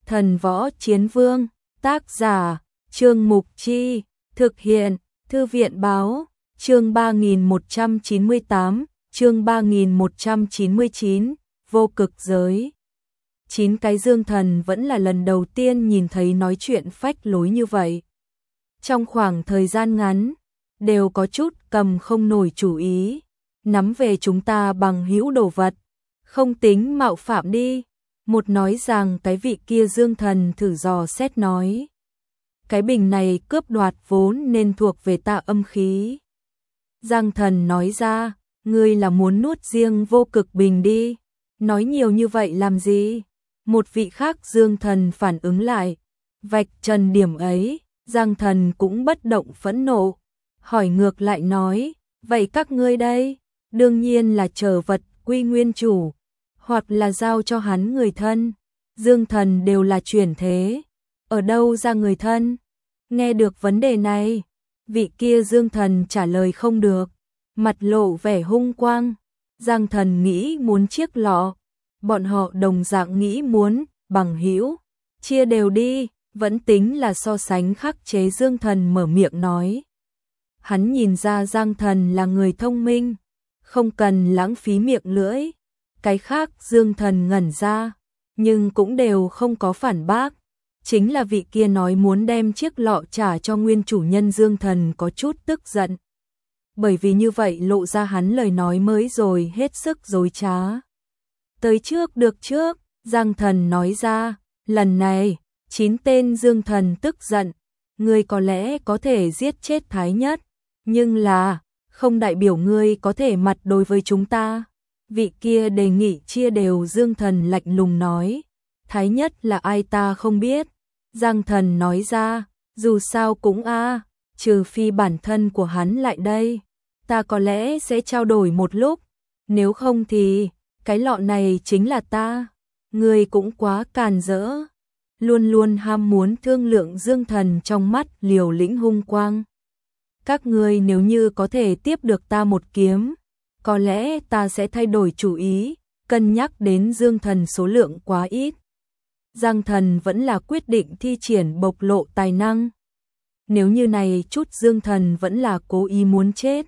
Thần Võ Chiến Vương, tác giả, Trương Mục Chi, thực hiện, Thư viện Báo, chương 3198, chương 3199, vô cực giới. 9 cái dương thần vẫn là lần đầu tiên nhìn thấy nói chuyện phách lối như vậy. Trong khoảng thời gian ngắn, đều có chút cầm không nổi chủ ý, nắm về chúng ta bằng hữu đồ vật, không tính mạo phạm đi. Một nói rằng cái vị kia dương thần thử dò xét nói. Cái bình này cướp đoạt vốn nên thuộc về ta âm khí. Giang thần nói ra, ngươi là muốn nuốt riêng vô cực bình đi, nói nhiều như vậy làm gì? Một vị khác dương thần phản ứng lại, vạch trần điểm ấy, Giang thần cũng bất động phẫn nộ, hỏi ngược lại nói, vậy các ngươi đây, đương nhiên là trở vật quy nguyên chủ, hoặc là giao cho hắn người thân, dương thần đều là chuyển thế, ở đâu ra người thân? Nghe được vấn đề này, vị kia dương thần trả lời không được, mặt lộ vẻ hung quang, Giang thần nghĩ muốn chiếc lọ, bọn họ đồng dạng nghĩ muốn, bằng hữu, chia đều đi, vẫn tính là so sánh khắc chế dương thần mở miệng nói. Hắn nhìn ra Giang thần là người thông minh, không cần lãng phí miệng lưỡi, cái khác dương thần ngẩn ra, nhưng cũng đều không có phản bác. Chính là vị kia nói muốn đem chiếc lọ trả cho nguyên chủ nhân dương thần có chút tức giận. Bởi vì như vậy lộ ra hắn lời nói mới rồi hết sức dối trá. Tới trước được trước, Giang thần nói ra, lần này, 9 tên dương thần tức giận, ngươi có lẽ có thể giết chết Thái Nhất, nhưng là, không đại biểu ngươi có thể mặt đối với chúng ta. Vị kia đề nghị chia đều dương thần lạnh lùng nói, Thái Nhất là ai ta không biết. Giang thần nói ra, dù sao cũng trừ phi bản thân của hắn lại đây, ta có lẽ sẽ trao đổi một lúc, nếu không thì, cái lọ này chính là ta, ngươi cũng quá càn rỡ, luôn luôn ham muốn thương lượng dương thần trong mắt liều lĩnh hung quang. Các ngươi nếu như có thể tiếp được ta một kiếm, có lẽ ta sẽ thay đổi chủ ý, cân nhắc đến dương thần số lượng quá ít. Giang thần vẫn là quyết định thi triển bộc lộ tài năng. Nếu như này chút dương thần vẫn là cố ý muốn chết,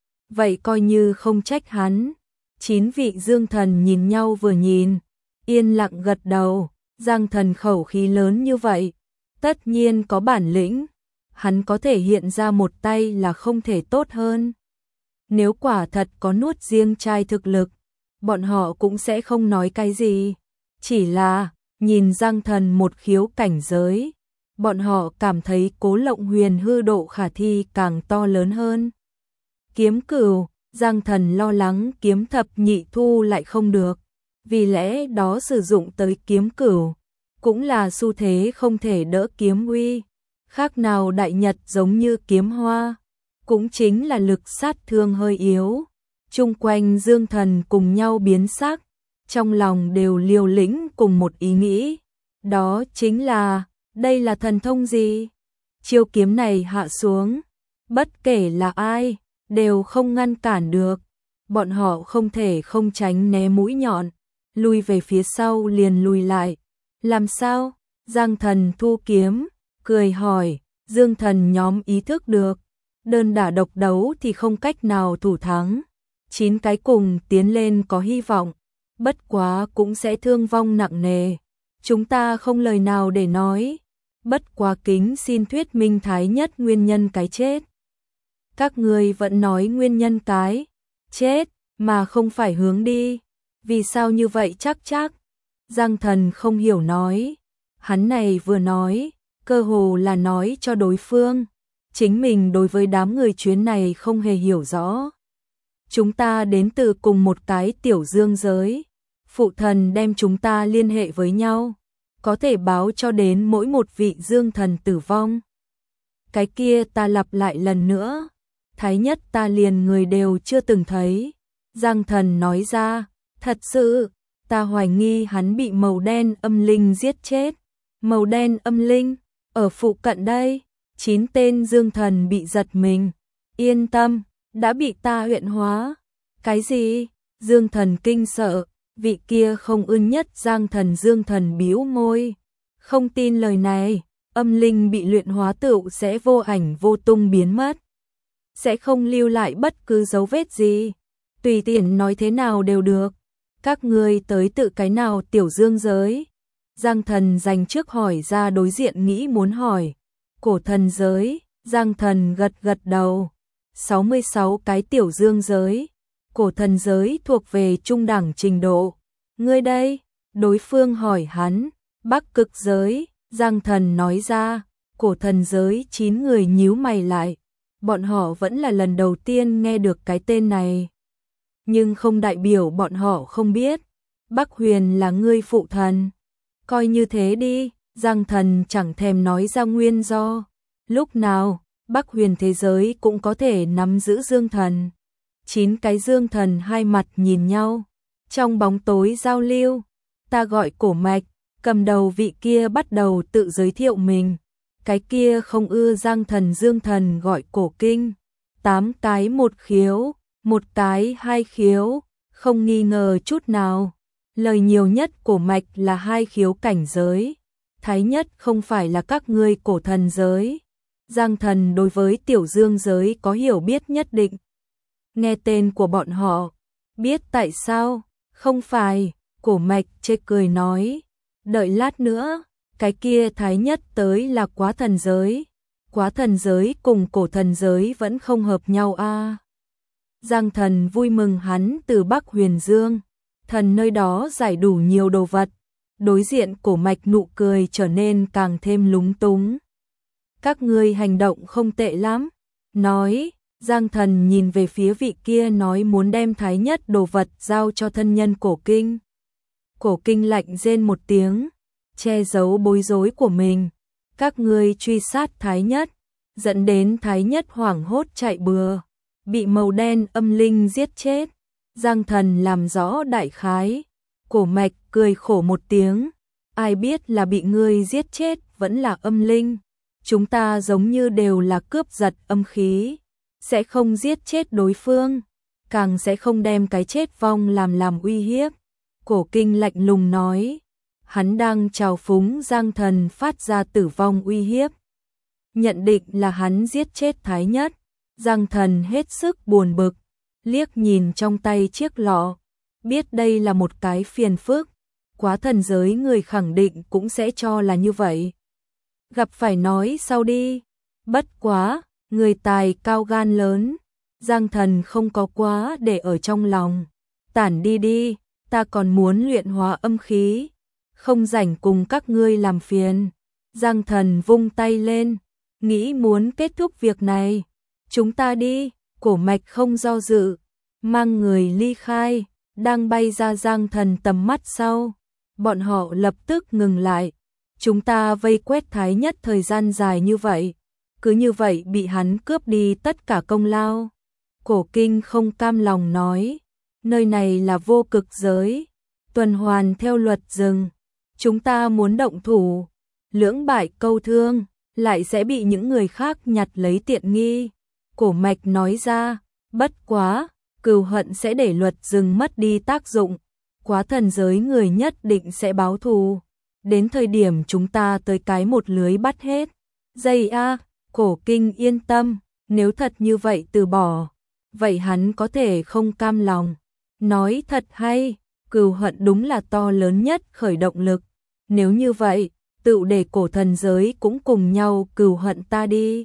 vậy coi như không trách hắn. 9 vị dương thần nhìn nhau vừa nhìn, yên lặng gật đầu. Giang thần khẩu khí lớn như vậy, tất nhiên có bản lĩnh, hắn có thể hiện ra một tay là không thể tốt hơn. Nếu quả thật có nuốt riêng trai thực lực, bọn họ cũng sẽ không nói cái gì, chỉ là nhìn Giang thần một khiếu cảnh giới, bọn họ cảm thấy Cố Lộng Huyền hư độ khả thi càng to lớn hơn. Kiếm Cửu, Giang thần lo lắng kiếm thập nhị thu lại không được, vì lẽ đó sử dụng tới Kiếm Cửu, cũng là xu thế không thể đỡ kiếm uy, khác nào đại nhật giống như kiếm hoa, cũng chính là lực sát thương hơi yếu. Chung quanh dương thần cùng nhau biến sắc, trong lòng đều liều lĩnh cùng một ý nghĩ, đó chính là, đây là thần thông gì? Chiêu kiếm này hạ xuống, bất kể là ai, đều không ngăn cản được, bọn họ không thể không tránh né mũi nhọn, lùi về phía sau liền lùi lại. Làm sao? Giang thần thu kiếm, cười hỏi, dương thần nhóm ý thức được, đơn đả độc đấu thì không cách nào thủ thắng, 9 cái cùng tiến lên có hy vọng, bất quá cũng sẽ thương vong nặng nề. Chúng ta không lời nào để nói, bất quá kính xin thuyết minh Thái Nhất nguyên nhân cái chết. Các ngươi vẫn nói nguyên nhân cái chết mà không phải hướng đi, vì sao như vậy chắc? Giang thần không hiểu nói, hắn này vừa nói, cơ hồ là nói cho đối phương, chính mình đối với đám người chuyến này không hề hiểu rõ. Chúng ta đến từ cùng một cái tiểu dương giới, phụ thần đem chúng ta liên hệ với nhau, có thể báo cho đến mỗi một vị dương thần tử vong. Cái kia ta lặp lại lần nữa, Thái Nhất ta liền người đều chưa từng thấy. Giang thần nói ra, thật sự, ta hoài nghi hắn bị màu đen âm linh giết chết. Màu đen âm linh, ở phụ cận đây, 9 tên dương thần bị giật mình. Yên tâm, đã bị ta huyện hóa. Cái gì? Dương thần kinh sợ, vị kia không ưng nhất Giang thần dương thần bĩu môi. Không tin lời này, âm linh bị luyện hóa tựu sẽ vô ảnh vô tung biến mất. Sẽ không lưu lại bất cứ dấu vết gì. Tùy tiện nói thế nào đều được. Các ngươi tới tự cái nào tiểu dương giới? Giang Thần dành trước hỏi ra đối diện nghĩ muốn hỏi. Cổ thần giới, Giang Thần gật gật đầu. 66 cái tiểu dương giới. Cổ thần giới thuộc về trung đẳng trình độ. Ngươi đây? Đối phương hỏi hắn. Bắc cực giới, Giang Thần nói ra. Cổ thần giới 9 người nhíu mày lại. Bọn họ vẫn là lần đầu tiên nghe được cái tên này. Nhưng không đại biểu bọn họ không biết. Bắc Huyền là ngươi phụ thần. Coi như thế đi, Giang Thần chẳng thèm nói ra nguyên do. Lúc nào, Bắc Huyền thế giới cũng có thể nắm giữ dương thần. 9 cái dương thần hai mặt nhìn nhau. Trong bóng tối giao lưu, ta gọi Cổ Mạch, cầm đầu vị kia bắt đầu tự giới thiệu mình. Cái kia không ưa Giang Thần dương thần gọi Cổ Kinh. 8 cái một khiếu, một cái hai khiếu, không nghi ngờ chút nào. Lời nhiều nhất Cổ Mạch là 2 khiếu cảnh giới. Thái nhất không phải là các ngươi cổ thần giới. Giang Thần đối với tiểu dương giới có hiểu biết nhất định. Nghe tên của bọn họ, biết tại sao? Không phải, Cổ Mạch chê cười nói. Đợi lát nữa, cái kia thái nhất tới là quá thần giới. Quá thần giới cùng cổ thần giới vẫn không hợp nhau a. Giang Thần vui mừng hắn từ Bắc Huyền Dương. Thần nơi đó giải đủ nhiều đồ vật. Đối diện Cổ Mạch nụ cười trở nên càng thêm lúng túng. Các ngươi hành động không tệ lắm. Nói, Giang Thần nhìn về phía vị kia nói muốn đem thái nhất đồ vật giao cho thân nhân Cổ Kinh. Cổ Kinh lạnh rên một tiếng, che giấu bối rối của mình. Các ngươi truy sát thái nhất, dẫn đến thái nhất hoảng hốt chạy bừa, bị màu đen âm linh giết chết. Giang Thần làm rõ đại khái. Cổ Mạch cười khổ một tiếng. Ai biết là bị ngươi giết chết vẫn là âm linh. Chúng ta giống như đều là cướp giật âm khí. Sẽ không giết chết đối phương. Càng sẽ không đem cái chết vong làm uy hiếp. Cổ Kinh lạnh lùng nói. Hắn đang trào phúng Giang Thần phát ra tử vong uy hiếp. Nhận định là hắn giết chết thái nhất. Giang Thần hết sức buồn bực. Liếc nhìn trong tay chiếc lọ. Biết đây là một cái phiền phức. Quá thần giới người khẳng định cũng sẽ cho là như vậy. Gặp phải nói sau đi. Bất quá, người tài cao gan lớn. Giang Thần không có quá để ở trong lòng. Tản đi đi, ta còn muốn luyện hóa âm khí. Không rảnh cùng các ngươi làm phiền. Giang Thần vung tay lên. Nghĩ muốn kết thúc việc này. Chúng ta đi. Cổ Mạch không do dự. Mang người ly khai. Đang bay ra Giang Thần tầm mắt sau. Bọn họ lập tức ngừng lại. Chúng ta vây quét thái nhất thời gian dài như vậy. Cứ như vậy bị hắn cướp đi tất cả công lao. Cổ Kinh không cam lòng nói. Nơi này là vô cực giới. Tuần hoàn theo luật rừng. Chúng ta muốn động thủ. Lưỡng bại câu thương. Lại sẽ bị những người khác nhặt lấy tiện nghi. Cổ Mạch nói ra. Bất quá. Cừu hận sẽ để luật rừng mất đi tác dụng. Quá thần giới người nhất định sẽ báo thù. Đến thời điểm chúng ta tới cái một lưới bắt hết. Dây a, Cổ Kinh yên tâm. Nếu thật như vậy từ bỏ. Vậy hắn có thể không cam lòng. Nói thật hay. Cừu hận đúng là to lớn nhất khởi động lực. Nếu như vậy, tự để cổ thần giới cũng cùng nhau cừu hận ta đi.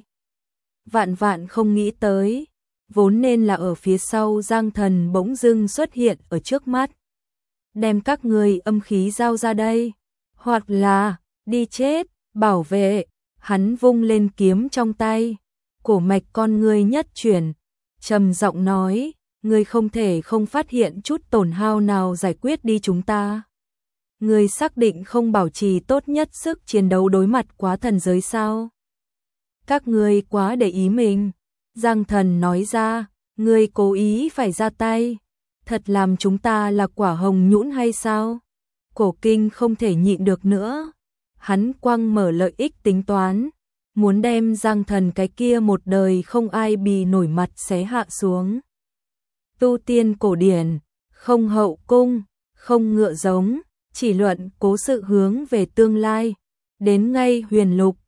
Vạn vạn không nghĩ tới. Vốn nên là ở phía sau Giang Thần bỗng dưng xuất hiện ở trước mắt. Đem các người âm khí giao ra đây. Hoặc là, đi chết, bảo vệ. Hắn vung lên kiếm trong tay. Cổ Mạch con ngươi nhất chuyển. Trầm giọng nói, ngươi không thể không phát hiện chút tổn hao nào giải quyết đi chúng ta. Ngươi xác định không bảo trì tốt nhất sức chiến đấu đối mặt quá thần giới sao? Các ngươi quá để ý mình. Giang Thần nói ra, ngươi cố ý phải ra tay. Thật làm chúng ta là quả hồng nhũn hay sao? Cổ Kinh không thể nhịn được nữa. Hắn quăng mở lợi ích tính toán. Muốn đem Giang Thần cái kia một đời không ai bì nổi mặt xé hạ xuống. Tu tiên cổ điển, không hậu cung, không ngựa giống, chỉ luận cố sự hướng về tương lai. đến ngay Huyền Lục,